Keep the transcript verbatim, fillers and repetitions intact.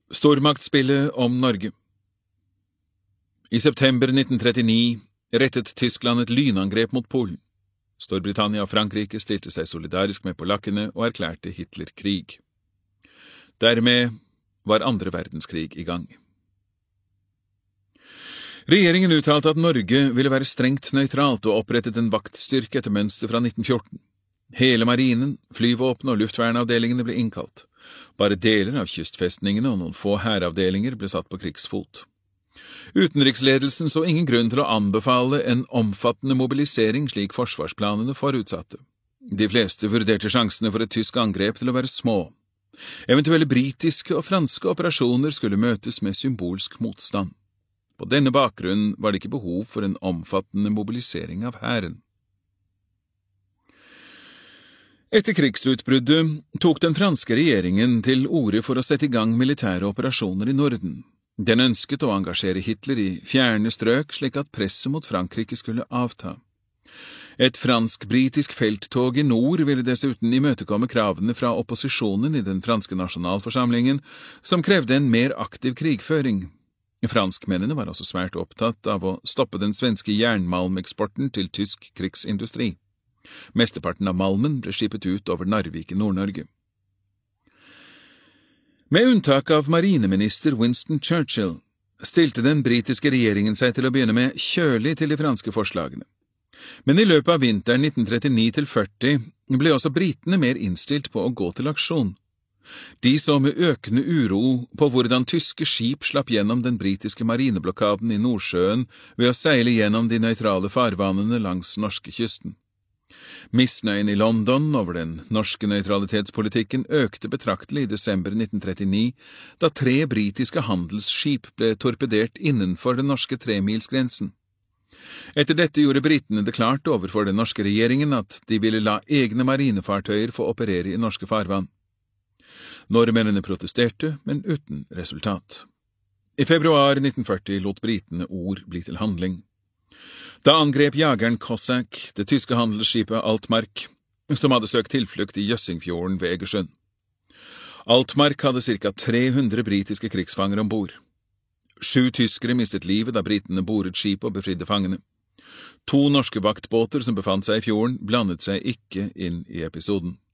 Stormaktspillet om Norge. I september nitten trettini rettet Tyskland et lynangrep mot Polen. Storbritannia og Frankrike stilte seg solidarisk med polakkene og erklærte Hitler krig. Dermed var andre verdenskrig i gang. Regjeringen uttalte at Norge ville være strengt nøytralt og opprettet en vaktstyrke etter mønster fra nitten fjorten. Hele marinen, flyvåpen og luftvernavdelingene ble innkalt. Bare deler av kystfestningene og noen få hæravdelinger ble satt på krigsfot. Utenriksledelsen så ingen grunn til å anbefale en omfattende mobilisering slik forsvarsplanene forutsatte. De fleste vurderte sjansene for et tysk angrep til å være små. Eventuelle britiske og franske operasjoner skulle møtes med symbolsk motstand. På denne bakgrunn var det ikke behov for en omfattende mobilisering av hæren. Etter krigsutbruddet tok den franske regjeringen til orde for å sette i gang militære operasjoner i Norden. Den ønsket å engasjere Hitler i fjerne strøk slik at presset mot Frankrike skulle avta. Et fransk-britisk felttog i nord ville dessuten imøtekomme kravene fra opposisjonen i den franske nasjonalforsamlingen, som krevde en mer aktiv krigføring. Franskmennene var også svært opptatt av å stoppe den svenske jernmalmeksporten til tysk krigsindustri. Mesteparten av malmen ble skipet ut over Narvik i Nord-Norge. Med unntak av marineminister Winston Churchill stilte den britiske regjeringen seg til å begynne med kjølig til de franske forslagene. Men i løpet av vinteren nitten trettini til førti ble også britene mer innstilt på å gå til aksjon. De så med økende uro på hvordan tyske skip slapp gjennom den britiske marineblokaden i Nordsjøen ved å seile gjennom de nøytrale farvannene langs norskekysten. Misnøyen i London over den norske nøytralitetspolitikken økte betraktelig i desember nitten trettini, da tre britiske handelsskip ble torpedert innenfor den norske tremilsgrensen. Etter dette gjorde britene det klart overfor den norske regjeringen at de ville la egne marinefartøyer få operere i norske farvann. Nordmennene protesterte, men uten resultat. I februar nitten førti lot britene ord bli til handling. Da angrep jageren Cossack det tyske handelsskipet Altmark, som hadde søkt tilflukt i Jøssingfjorden ved Egersund. Altmark hadde ca. tre hundre britiske krigsfanger ombord. Sju tyskere mistet livet da britene boret skipet og befridde fangene. To norske vaktbåter som befant seg i fjorden, blandet seg ikke inn i episoden.